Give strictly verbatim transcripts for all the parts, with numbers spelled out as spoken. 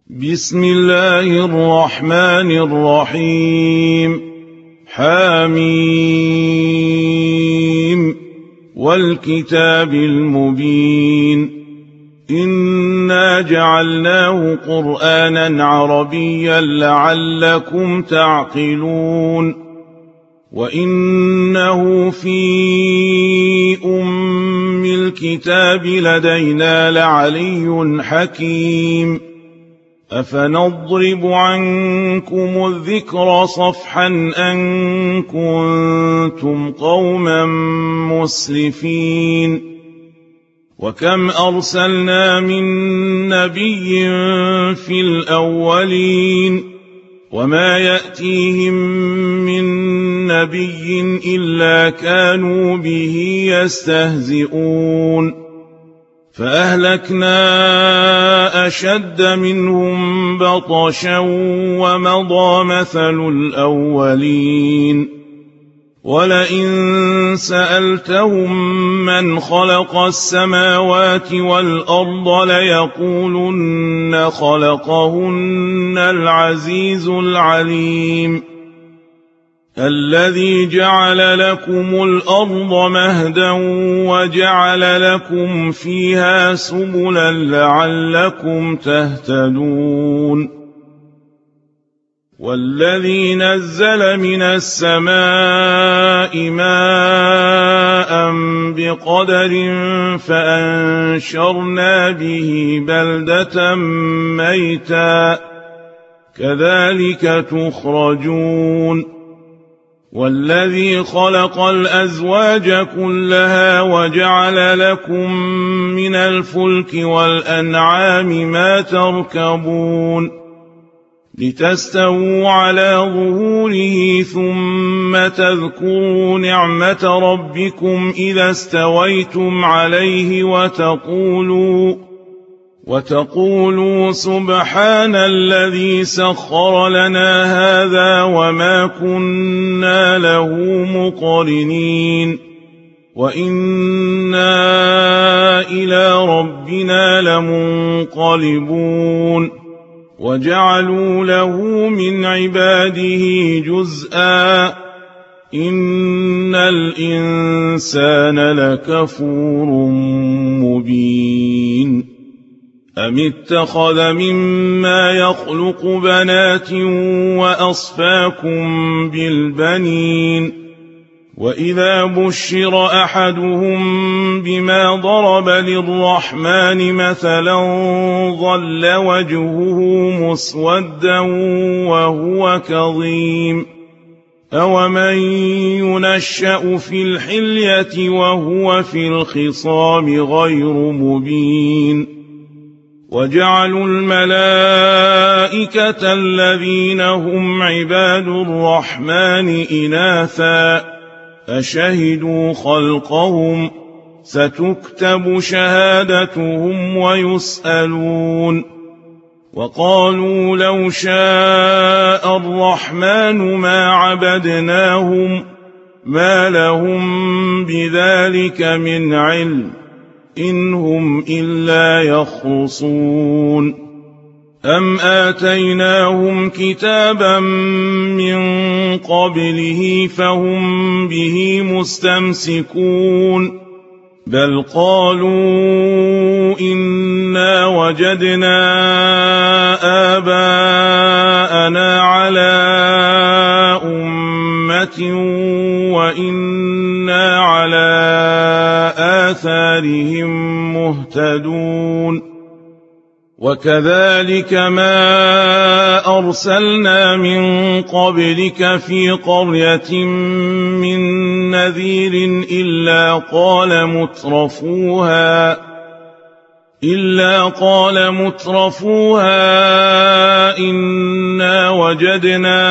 بسم الله الرحمن الرحيم. حميم والكتاب المبين. إنا جعلناه قرآنا عربيا لعلكم تعقلون. وإنه في أم الكتاب لدينا لعلي حكيم. أفنضرب عنكم الذكر صفحا أن كنتم قوما مسرفين. وكم أرسلنا من نبي في الأولين وما يأتيهم من نبي إلا كانوا به يستهزئون. فأهلكنا أشد منهم بطشا ومضى مثل الأولين. ولئن سألتهم من خلق السماوات والأرض ليقولن خلقهن العزيز العليم. الذي جعل لكم الأرض مهدا وجعل لكم فيها سبلا لعلكم تهتدون. والذي نزل من السماء ماء بقدر فأنشرنا به بلدة ميتا كذلك تخرجون. والذي خلق الأزواج كلها وجعل لكم من الفلك والأنعام ما تركبون لتستووا على ظهوره ثم تذكروا نعمة ربكم إذا استويتم عليه وتقولوا وتقولوا سبحان الذي سخر لنا هذا وما كنا له مقرنين وإنا إلى ربنا لمنقلبون. وجعلوا له من عباده جزءا إن الإنسان لكفور مبين. أم اتخذ مما يخلق بنات وأصفاكم بالبنين. وإذا بشر أحدهم بما ضرب للرحمن مثلا ظل وجهه مسودا وهو كظيم. أومن ينشأ في الحلية وهو في الخصام غير مبين. وجعلوا الملائكة الذين هم عباد الرحمن إناثا أشهدوا خلقهم ستكتب شهادتهم ويسألون. وقالوا لو شاء الرحمن ما عبدناهم ما لهم بذلك من علم إن هم إلا يخرصون. أم آتيناهم كتابا من قبله فهم به مستمسكون. بل قالوا إنا وجدنا آباءنا على أمة وإنا على آثارهم مهتدون. وكذلك ما أرسلنا من قبلك في قرية من نذير إلا قال مترفوها إلا قال مترفوها إنا وجدنا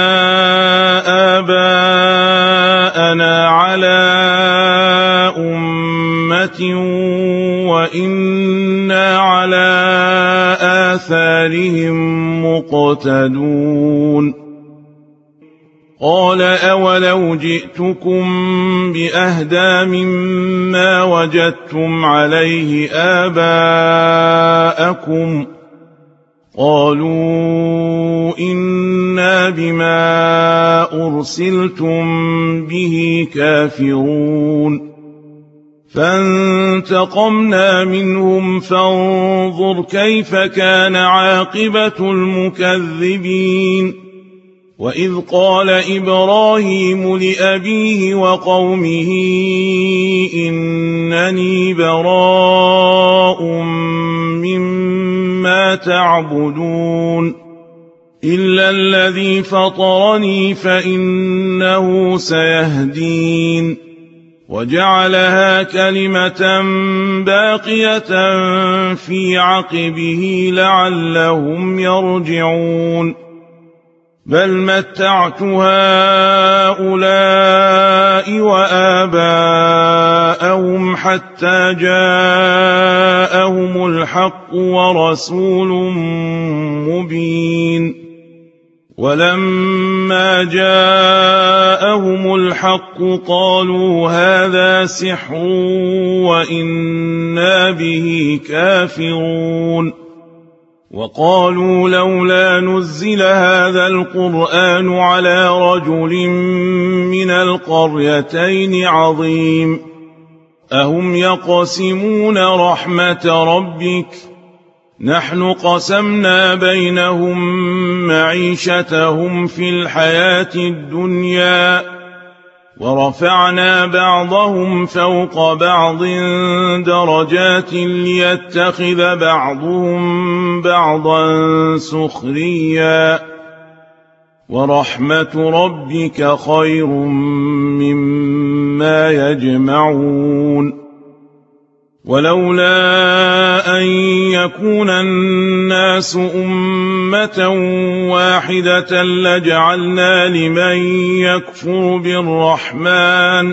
آباءنا على أمة وإنا على آثارهم مقتدون. قال أولو جئتكم بأهدى مما وجدتم عليه آباءكم قالوا إنا بما أرسلتم به كافرون فانتقمنا منهم فانظر كيف كان عاقبة المكذبين وإذ قال إبراهيم لأبيه وقومه إنني براء مما تعبدون إلا الذي فطرني فإنه سيهدين وجعلها كلمة باقية في عقبه لعلهم يرجعون بل متعت هؤلاء وآباءهم حتى جاءهم الحق ورسول مبين ولما جاءهم الحق قالوا هذا سحر وإنا به كافرون وقالوا لولا نزل هذا القرآن على رجل من القريتين عظيم أهم يقسمون رحمة ربك نحن قسمنا بينهم معيشتهم في الحياة الدنيا ورفعنا بعضهم فوق بعض درجات ليتخذ بعضهم بعضا سخريا ورحمة ربك خير مما يجمعون ولولا أن يكون الناس أمة واحدة لجعلنا لمن يكفر بالرحمن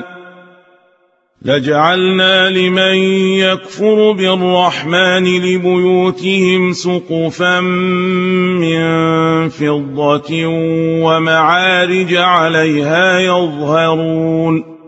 لجعلنا لمن يكفر بالرحمن لبيوتهم سقفا من فضة ومعارج عليها يظهرون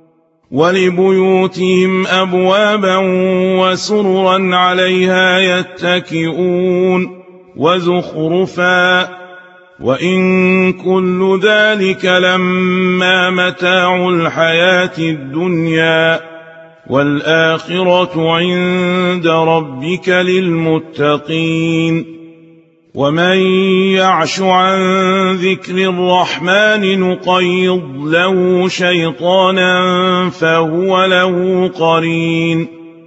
ولبيوتهم أبوابا وسررا عليها يتكئون وزخرفا وإن كل ذلك لما متاع الحياة الدنيا والآخرة عند ربك للمتقين ومن يعش عن ذكر الرحمن نقيض له شيطانا فهو له قرين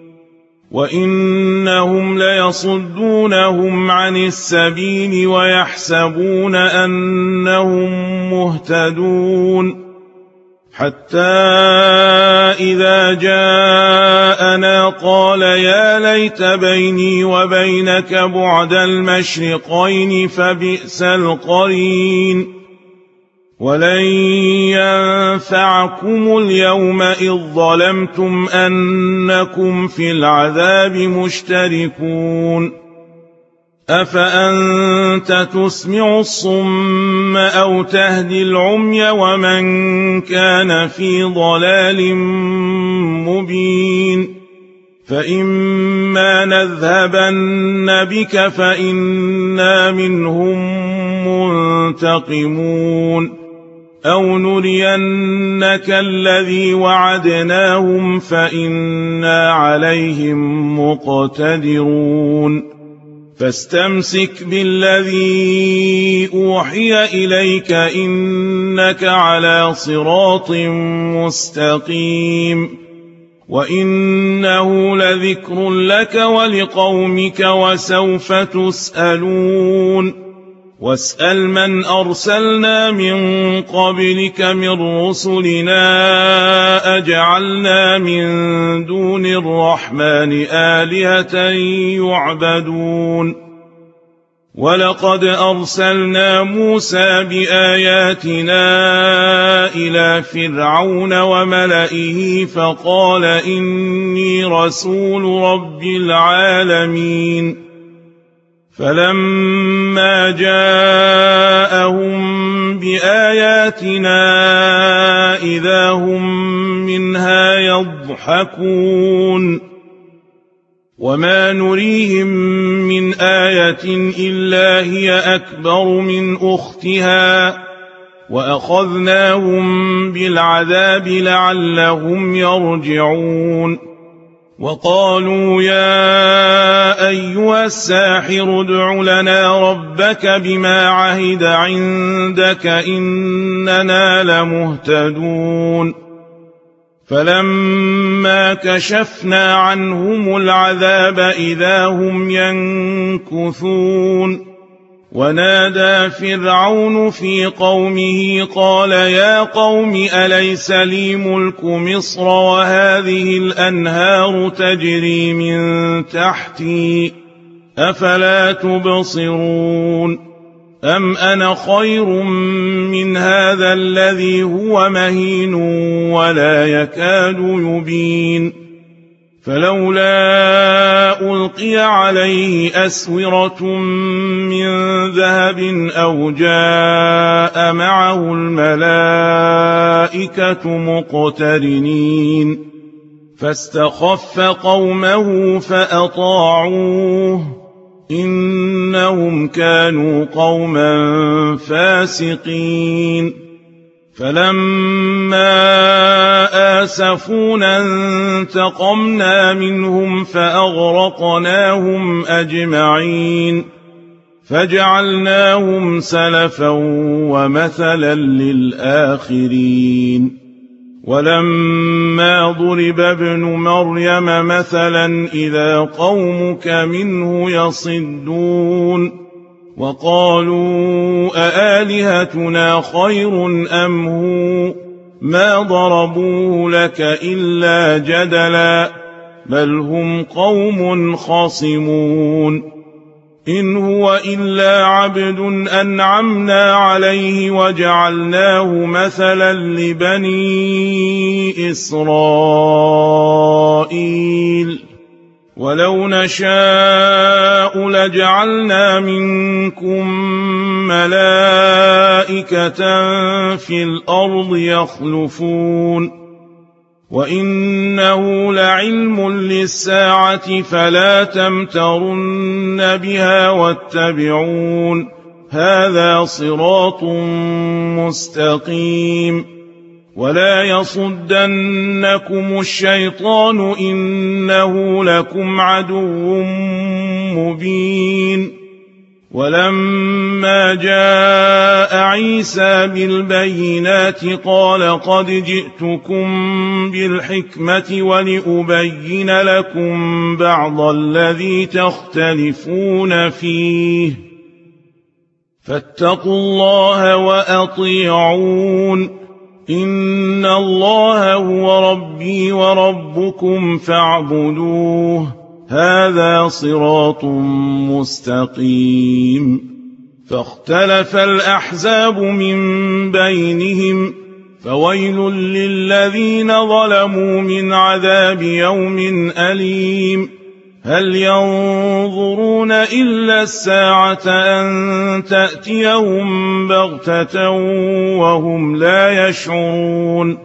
وإنهم ليصدونهم عن السبيل ويحسبون أنهم مهتدون حتى إذا جاءنا قال يا ليت بيني وبينك بعد المشرقين فبئس القرين ولن ينفعكم اليوم إذ ظلمتم أنكم في العذاب مشتركون أفأنت تسمع الصم أو تهدي العمي ومن كان في ضلال مبين فإما نذهبن بك فإنا منهم منتقمون أو نرينك الذي وعدناهم فإنا عليهم مقتدرون فاستمسك بالذي أوحي إليك إنك على صراط مستقيم وإنه لذكر لك ولقومك وسوف تسألون واسأل من أرسلنا من قبلك من رسلنا أجعلنا من دون الرحمن آلهة يعبدون ولقد أرسلنا موسى بآياتنا إلى فرعون وملئه فقال إني رسول رب العالمين فلما جاءهم بآياتنا إذا هم منها يضحكون وما نريهم من آية إلا هي أكبر من أختها وأخذناهم بالعذاب لعلهم يرجعون وقالوا يا أيها الساحر ادع لنا ربك بما عهد عندك إننا لمهتدون فلما كشفنا عنهم العذاب إذا هم ينكثون ونادى فرعون في قومه قال يا قوم أليس لي ملك مصر وهذه الأنهار تجري من تحتي أفلا تبصرون أم أنا خير من هذا الذي هو مهين ولا يكاد يبين فلولا ألقي عليه أسورة من ذهب أو جاء معه الملائكة مقترنين فاستخف قومه فأطاعوه إنهم كانوا قوما فاسقين فلما آسفونا انتقمنا منهم فأغرقناهم أجمعين فجعلناهم سلفا ومثلا للآخرين ولما ضرب ابن مريم مثلا إذا قومك منه يصدون وقالوا أآلهتنا خير أم هو ما ضربوه لك إلا جدلا بل هم قوم خصمون إن هو إلا عبد أنعمنا عليه وجعلناه مثلا لبني إسرائيل ولو نشاء لجعلنا منكم ملائكة في الأرض يخلفون وإنه لعلم للساعة فلا تمترن بها واتبعون هذا صراط مستقيم ولا يصدنكم الشيطان إنه لكم عدو مبين ولما جاء عيسى بالبينات قال قد جئتكم بالحكمة ولأبين لكم بعض الذي تختلفون فيه فاتقوا الله وأطيعون إن الله هو ربي وربكم فاعبدوه هذا صراط مستقيم فاختلف الأحزاب من بينهم فويل للذين ظلموا من عذاب يوم أليم هل ينظرون إلا الساعة أن تأتيهم بغتة وهم لا يشعرون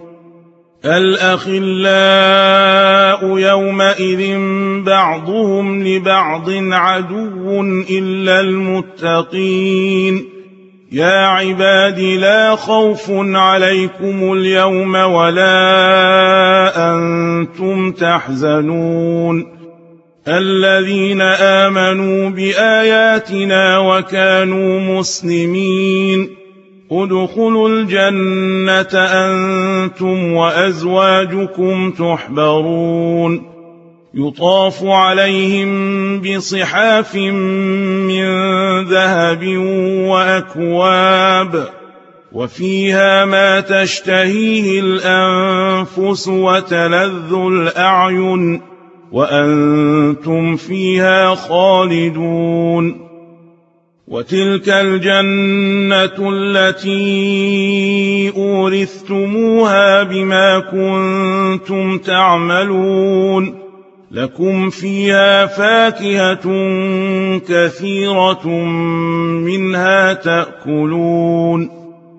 الأخلاء يومئذ بعضهم لبعض عدو إلا المتقين يا عباد لا خوف عليكم اليوم ولا أنتم تحزنون الذين آمنوا بآياتنا وكانوا مسلمين ادخلوا الجنة أنتم وأزواجكم تحبرون يطاف عليهم بصحاف من ذهب وأكواب وفيها ما تشتهيه الأنفس وتلذ الأعين وأنتم فيها خالدون وتلك الجنة التي أورثتموها بما كنتم تعملون لكم فيها فاكهة كثيرة منها تأكلون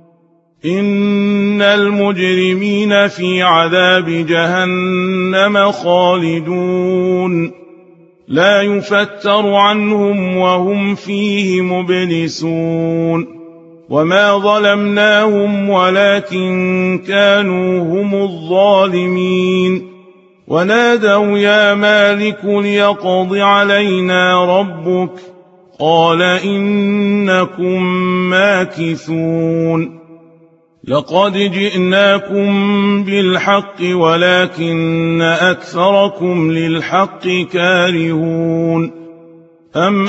إن المجرمين في عذاب جهنم خالدون لا يفتر عنهم وهم فيه مبلسون وما ظلمناهم ولكن كانوا هم الظالمين ونادوا يا مالك ليقض علينا ربك قال إنكم ماكثون لقد جئناكم بالحق ولكن أكثركم للحق كارهون أم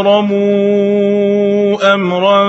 أبرموا أمرا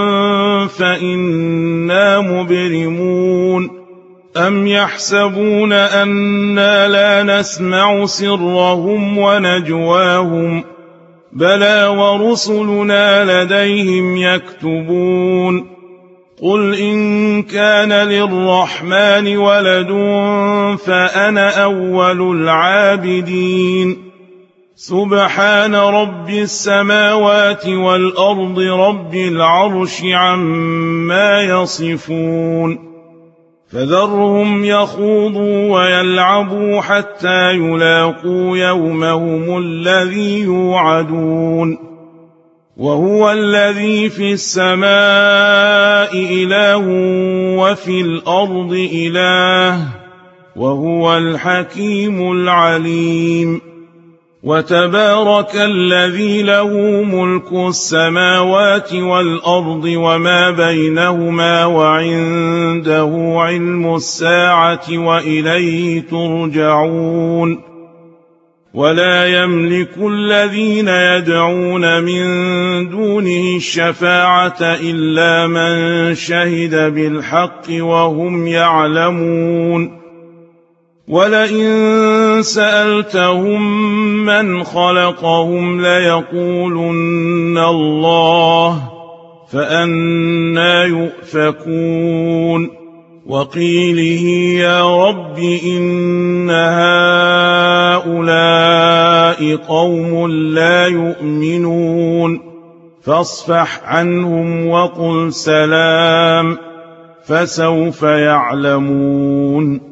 فإنا مبرمون أم يحسبون أنا لا نسمع سرهم ونجواهم بلى ورسلنا لديهم يكتبون قل إن كان للرحمن ولد فأنا أول العابدين سبحان رب السماوات والأرض رب العرش عما يصفون فذرهم يخوضوا ويلعبوا حتى يلاقوا يومهم الذي يوعدون وهو الذي في السماء إله وفي الأرض إله وهو الحكيم العليم وتبارك الذي له ملك السماوات والأرض وما بينهما وعنده علم الساعة وإليه ترجعون ولا يملك الذين يدعون من دونه الشفاعة إلا من شهد بالحق وهم يعلمون ولئن سألتهم من خلقهم ليقولن الله فأنى يؤفكون وقيله يا رب إن هؤلاء قوم لا يؤمنون فاصفح عنهم وقل سلام فسوف يعلمون